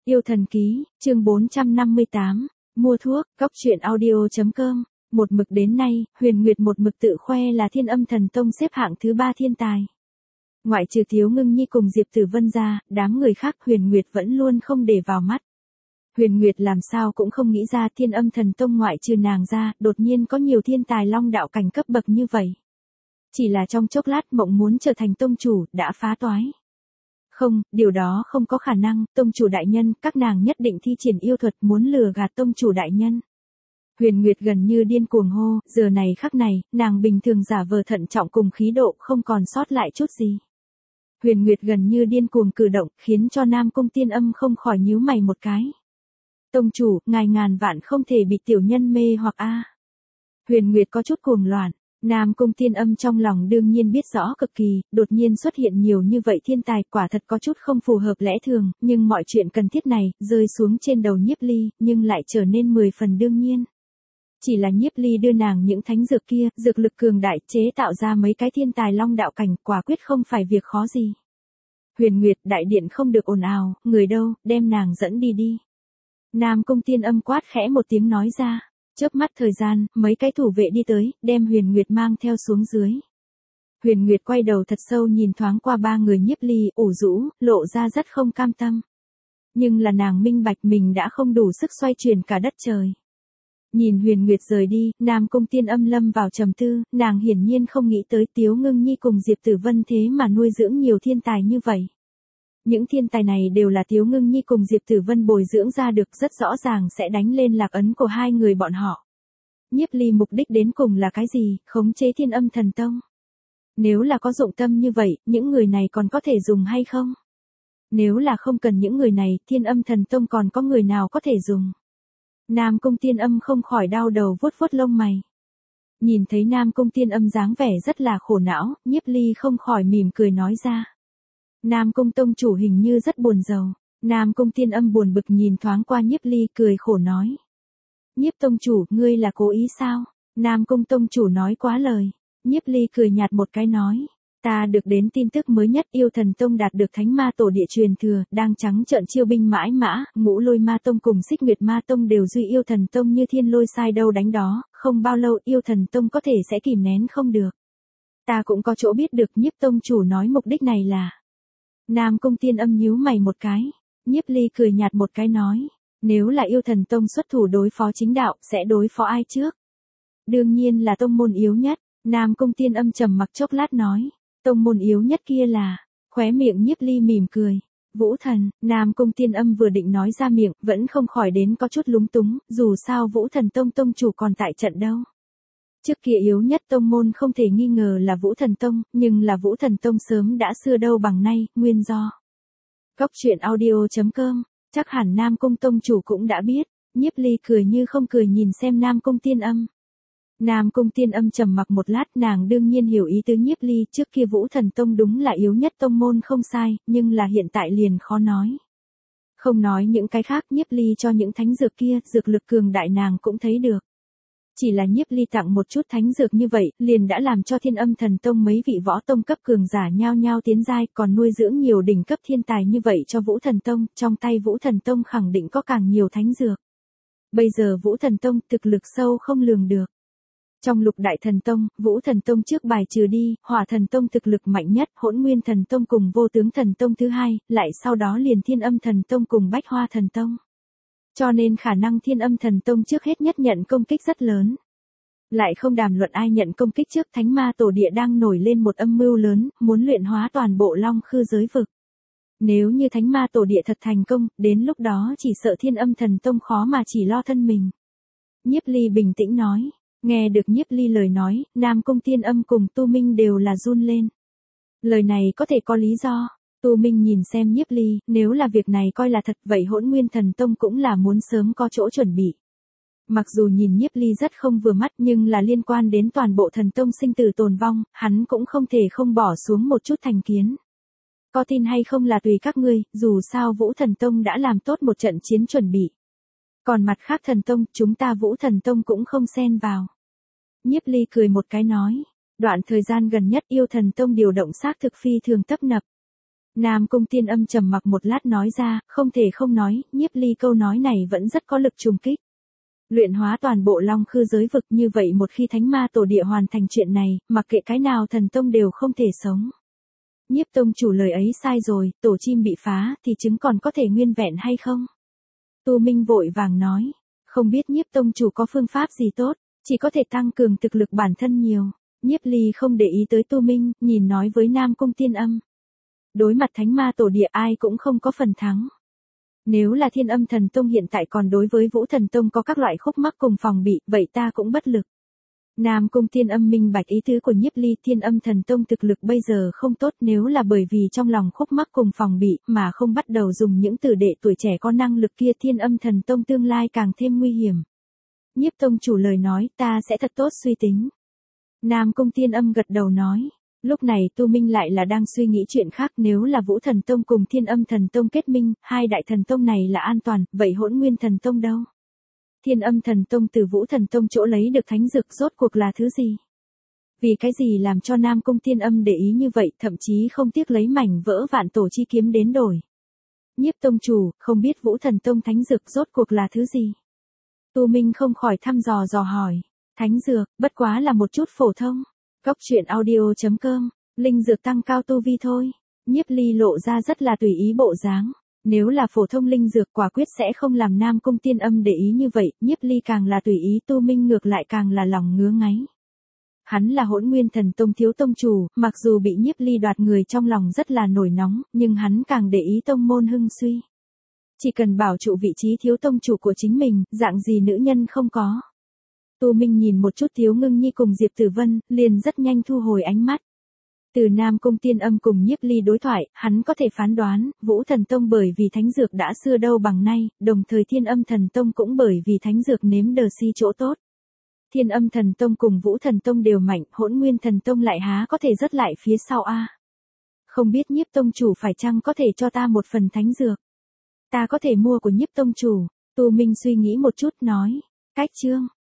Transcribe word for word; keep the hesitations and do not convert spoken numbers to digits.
Yêu thần ký, chương bốn trăm năm mươi tám, mua thuốc, góc truyện audio chấm com. Một mực đến nay, Huyền Nguyệt một mực tự khoe là Thiên Âm Thần Tông xếp hạng thứ ba thiên tài. Ngoại trừ Tiếu Ngưng Nhi cùng Diệp Tử Vân ra, đám người khác Huyền Nguyệt vẫn luôn không để vào mắt. Huyền Nguyệt làm sao cũng không nghĩ ra Thiên Âm Thần Tông ngoại trừ nàng ra, đột nhiên có nhiều thiên tài long đạo cảnh cấp bậc như vậy. Chỉ là trong chốc lát mộng muốn trở thành tông chủ, đã phá toái. Không, điều đó không có khả năng, tông chủ đại nhân, các nàng nhất định thi triển yêu thuật muốn lừa gạt tông chủ đại nhân. Huyền Nguyệt gần như điên cuồng hô, giờ này khắc này, nàng bình thường giả vờ thận trọng cùng khí độ không còn sót lại chút gì. Huyền Nguyệt gần như điên cuồng cử động, khiến cho Nam Cung Tiên Âm không khỏi nhíu mày một cái. Tông chủ, ngài ngàn vạn không thể bị tiểu nhân mê hoặc a. Huyền Nguyệt có chút cuồng loạn. Nam Cung Tiên Âm trong lòng đương nhiên biết rõ cực kỳ, đột nhiên xuất hiện nhiều như vậy thiên tài quả thật có chút không phù hợp lẽ thường, nhưng mọi chuyện cần thiết này, rơi xuống trên đầu Nhiếp Ly, nhưng lại trở nên mười phần đương nhiên. Chỉ là Nhiếp Ly đưa nàng những thánh dược kia, dược lực cường đại chế tạo ra mấy cái thiên tài long đạo cảnh, quả quyết không phải việc khó gì. Huyền Nguyệt, đại điện không được ồn ào, người đâu, đem nàng dẫn đi đi. Nam Cung Tiên Âm quát khẽ một tiếng nói ra. Chớp mắt thời gian, mấy cái thủ vệ đi tới, đem Huyền Nguyệt mang theo xuống dưới. Huyền Nguyệt quay đầu thật sâu nhìn thoáng qua ba người Nhiếp Ly, ủ rũ, lộ ra rất không cam tâm. Nhưng là nàng minh bạch mình đã không đủ sức xoay chuyển cả đất trời. Nhìn Huyền Nguyệt rời đi, Nam Cung Tiên Âm lâm vào trầm tư, nàng hiển nhiên không nghĩ tới Tiếu Ngưng Nhi cùng Diệp Tử Vân thế mà nuôi dưỡng nhiều thiên tài như vậy. Những thiên tài này đều là Tiếu Ngưng Nhi cùng Diệp Tử Vân bồi dưỡng ra được, rất rõ ràng sẽ đánh lên lạc ấn của hai người bọn họ. Nhiếp Ly mục đích đến cùng là cái gì, khống chế Thiên Âm Thần Tông? Nếu là có dụng tâm như vậy, những người này còn có thể dùng hay không? Nếu là không cần những người này, Thiên Âm Thần Tông còn có người nào có thể dùng? Nam Cung Tiên Âm không khỏi đau đầu vuốt vuốt lông mày. Nhìn thấy Nam Cung Tiên Âm dáng vẻ rất là khổ não, Nhiếp Ly không khỏi mỉm cười nói ra. Nam Cung tông chủ hình như rất buồn rầu. Nam Cung Tiên Âm buồn bực nhìn thoáng qua Nhiếp Ly cười khổ nói. Nhiếp tông chủ, ngươi là cố ý sao? Nam Cung tông chủ nói quá lời. Nhiếp Ly cười nhạt một cái nói. Ta được đến tin tức mới nhất, Yêu Thần Tông đạt được Thánh Ma Tổ Địa truyền thừa, đang trắng trợn chiêu binh mãi mã, Ngũ Lôi Ma Tông cùng Xích Nguyệt Ma Tông đều duy Yêu Thần Tông như thiên lôi sai đâu đánh đó, không bao lâu Yêu Thần Tông có thể sẽ kìm nén không được. Ta cũng có chỗ biết được, Nhiếp tông chủ nói mục đích này là. Nam Cung Tiên Âm nhíu mày một cái. Nhiếp Ly cười nhạt một cái nói. Nếu là Yêu Thần Tông xuất thủ đối phó chính đạo, sẽ đối phó ai trước? Đương nhiên là tông môn yếu nhất. Nam Cung Tiên Âm trầm mặc chốc lát nói. Tông môn yếu nhất kia là. Khóe miệng Nhiếp Ly mỉm cười. Vũ Thần. Nam Cung Tiên Âm vừa định nói ra miệng, vẫn không khỏi đến có chút lúng túng, dù sao Vũ Thần Tông tông chủ còn tại trận đâu. Trước kia yếu nhất tông môn không thể nghi ngờ là Vũ Thần Tông, nhưng là Vũ Thần Tông sớm đã xưa đâu bằng nay, nguyên do. Góc truyện audio chấm com, chắc hẳn Nam Cung tông chủ cũng đã biết. Nhiếp Ly cười như không cười nhìn xem Nam Cung Tiên Âm. Nam Cung Tiên Âm trầm mặc một lát, nàng đương nhiên hiểu ý tứ Nhiếp Ly, trước kia Vũ Thần Tông đúng là yếu nhất tông môn không sai, nhưng là hiện tại liền khó nói. Không nói những cái khác, Nhiếp Ly cho những thánh dược kia, dược lực cường đại nàng cũng thấy được. Chỉ là Nhiếp Ly tặng một chút thánh dược như vậy, liền đã làm cho Thiên Âm Thần Tông mấy vị võ tông cấp cường giả nhao nhao tiến giai, còn nuôi dưỡng nhiều đỉnh cấp thiên tài như vậy cho Vũ Thần Tông, trong tay Vũ Thần Tông khẳng định có càng nhiều thánh dược. Bây giờ Vũ Thần Tông thực lực sâu không lường được. Trong Lục Đại Thần Tông, Vũ Thần Tông trước bài trừ đi, Hỏa Thần Tông thực lực mạnh nhất, Hỗn Nguyên Thần Tông cùng Vô Tướng Thần Tông thứ hai, lại sau đó liền Thiên Âm Thần Tông cùng Bách Hoa Thần Tông. Cho nên khả năng Thiên Âm Thần Tông trước hết nhất nhận công kích rất lớn. Lại không đàm luận ai nhận công kích trước, Thánh Ma Tổ Địa đang nổi lên một âm mưu lớn, muốn luyện hóa toàn bộ Long Khư giới vực. Nếu như Thánh Ma Tổ Địa thật thành công, đến lúc đó chỉ sợ Thiên Âm Thần Tông khó mà chỉ lo thân mình. Nhiếp Ly bình tĩnh nói. Nghe được Nhiếp Ly lời nói, Nam Cung Tiên Âm cùng Tu Minh đều là run lên. Lời này có thể có lý do. Tu Minh nhìn xem Nhiếp Ly, nếu là việc này coi là thật vậy Hỗn Nguyên Thần Tông cũng là muốn sớm có chỗ chuẩn bị. Mặc dù nhìn Nhiếp Ly rất không vừa mắt nhưng là liên quan đến toàn bộ thần tông sinh tử tồn vong, hắn cũng không thể không bỏ xuống một chút thành kiến. Có tin hay không là tùy các ngươi, dù sao Vũ Thần Tông đã làm tốt một trận chiến chuẩn bị. Còn mặt khác thần tông, chúng ta Vũ Thần Tông cũng không xen vào. Nhiếp Ly cười một cái nói, đoạn thời gian gần nhất Yêu Thần Tông điều động xác thực phi thường tấp nập. Nam Cung Tiên Âm trầm mặc một lát nói ra, không thể không nói, Nhiếp Ly câu nói này vẫn rất có lực trùng kích. Luyện hóa toàn bộ Long Khư giới vực, như vậy một khi Thánh Ma Tổ Địa hoàn thành chuyện này, mặc kệ cái nào thần tông đều không thể sống. Nhiếp tông chủ lời ấy sai rồi, tổ chim bị phá thì trứng còn có thể nguyên vẹn hay không? Tu Minh vội vàng nói, không biết Nhiếp tông chủ có phương pháp gì tốt, chỉ có thể tăng cường thực lực bản thân nhiều. Nhiếp Ly không để ý tới Tu Minh, nhìn nói với Nam Cung Tiên Âm. Đối mặt Thánh Ma Tổ Địa ai cũng không có phần thắng. Nếu là Thiên Âm Thần Tông hiện tại còn đối với Vũ Thần Tông có các loại khúc mắc cùng phòng bị, vậy ta cũng bất lực. Nam Cung Tiên Âm minh bạch ý tứ của Nhiếp Ly, Thiên Âm Thần Tông thực lực bây giờ không tốt, nếu là bởi vì trong lòng khúc mắc cùng phòng bị mà không bắt đầu dùng những tử đệ tuổi trẻ có năng lực kia, Thiên Âm Thần Tông tương lai càng thêm nguy hiểm. Nhiếp tông chủ lời nói, ta sẽ thật tốt suy tính. Nam Cung Tiên Âm gật đầu nói. Lúc này Tu Minh lại là đang suy nghĩ chuyện khác, nếu là Vũ Thần Tông cùng Thiên Âm Thần Tông kết minh, hai đại thần tông này là an toàn, vậy Hỗn Nguyên Thần Tông đâu? Thiên Âm Thần Tông từ Vũ Thần Tông chỗ lấy được thánh dược rốt cuộc là thứ gì? Vì cái gì làm cho Nam Cung Tiên Âm để ý như vậy, thậm chí không tiếc lấy mảnh vỡ Vạn Tổ chi kiếm đến đổi. Nhiếp tông chủ, không biết Vũ Thần Tông thánh dược rốt cuộc là thứ gì? Tu Minh không khỏi thăm dò dò hỏi. Thánh dược, bất quá là một chút phổ thông. Cốc truyện audio chấm com, linh dược tăng cao tu vi thôi. Nhiếp Ly lộ ra rất là tùy ý bộ dáng. Nếu là phổ thông linh dược quả quyết sẽ không làm Nam Cung Tiên Âm để ý như vậy, Nhiếp Ly càng là tùy ý, Tu Minh ngược lại càng là lòng ngứa ngáy. Hắn là Hỗn Nguyên Thần Tông thiếu tông chủ, mặc dù bị Nhiếp Ly đoạt người trong lòng rất là nổi nóng, nhưng hắn càng để ý tông môn hưng suy. Chỉ cần bảo trụ vị trí thiếu tông chủ của chính mình, dạng gì nữ nhân không có. Tu Minh nhìn một chút Tiếu Ngưng Nhi cùng Diệp Tử Vân, liền rất nhanh thu hồi ánh mắt. Từ Nam Cung Tiên Âm cùng Nhiếp Ly đối thoại, hắn có thể phán đoán, Vũ Thần Tông bởi vì thánh dược đã xưa đâu bằng nay, đồng thời Thiên Âm Thần Tông cũng bởi vì thánh dược nếm đờ si chỗ tốt. Thiên Âm Thần Tông cùng Vũ Thần Tông đều mạnh, Hỗn Nguyên Thần Tông lại há có thể rất lại phía sau a. Không biết Nhiếp tông chủ phải chăng có thể cho ta một phần thánh dược? Ta có thể mua của Nhiếp tông chủ. Tu Minh suy nghĩ một chút nói, cách chương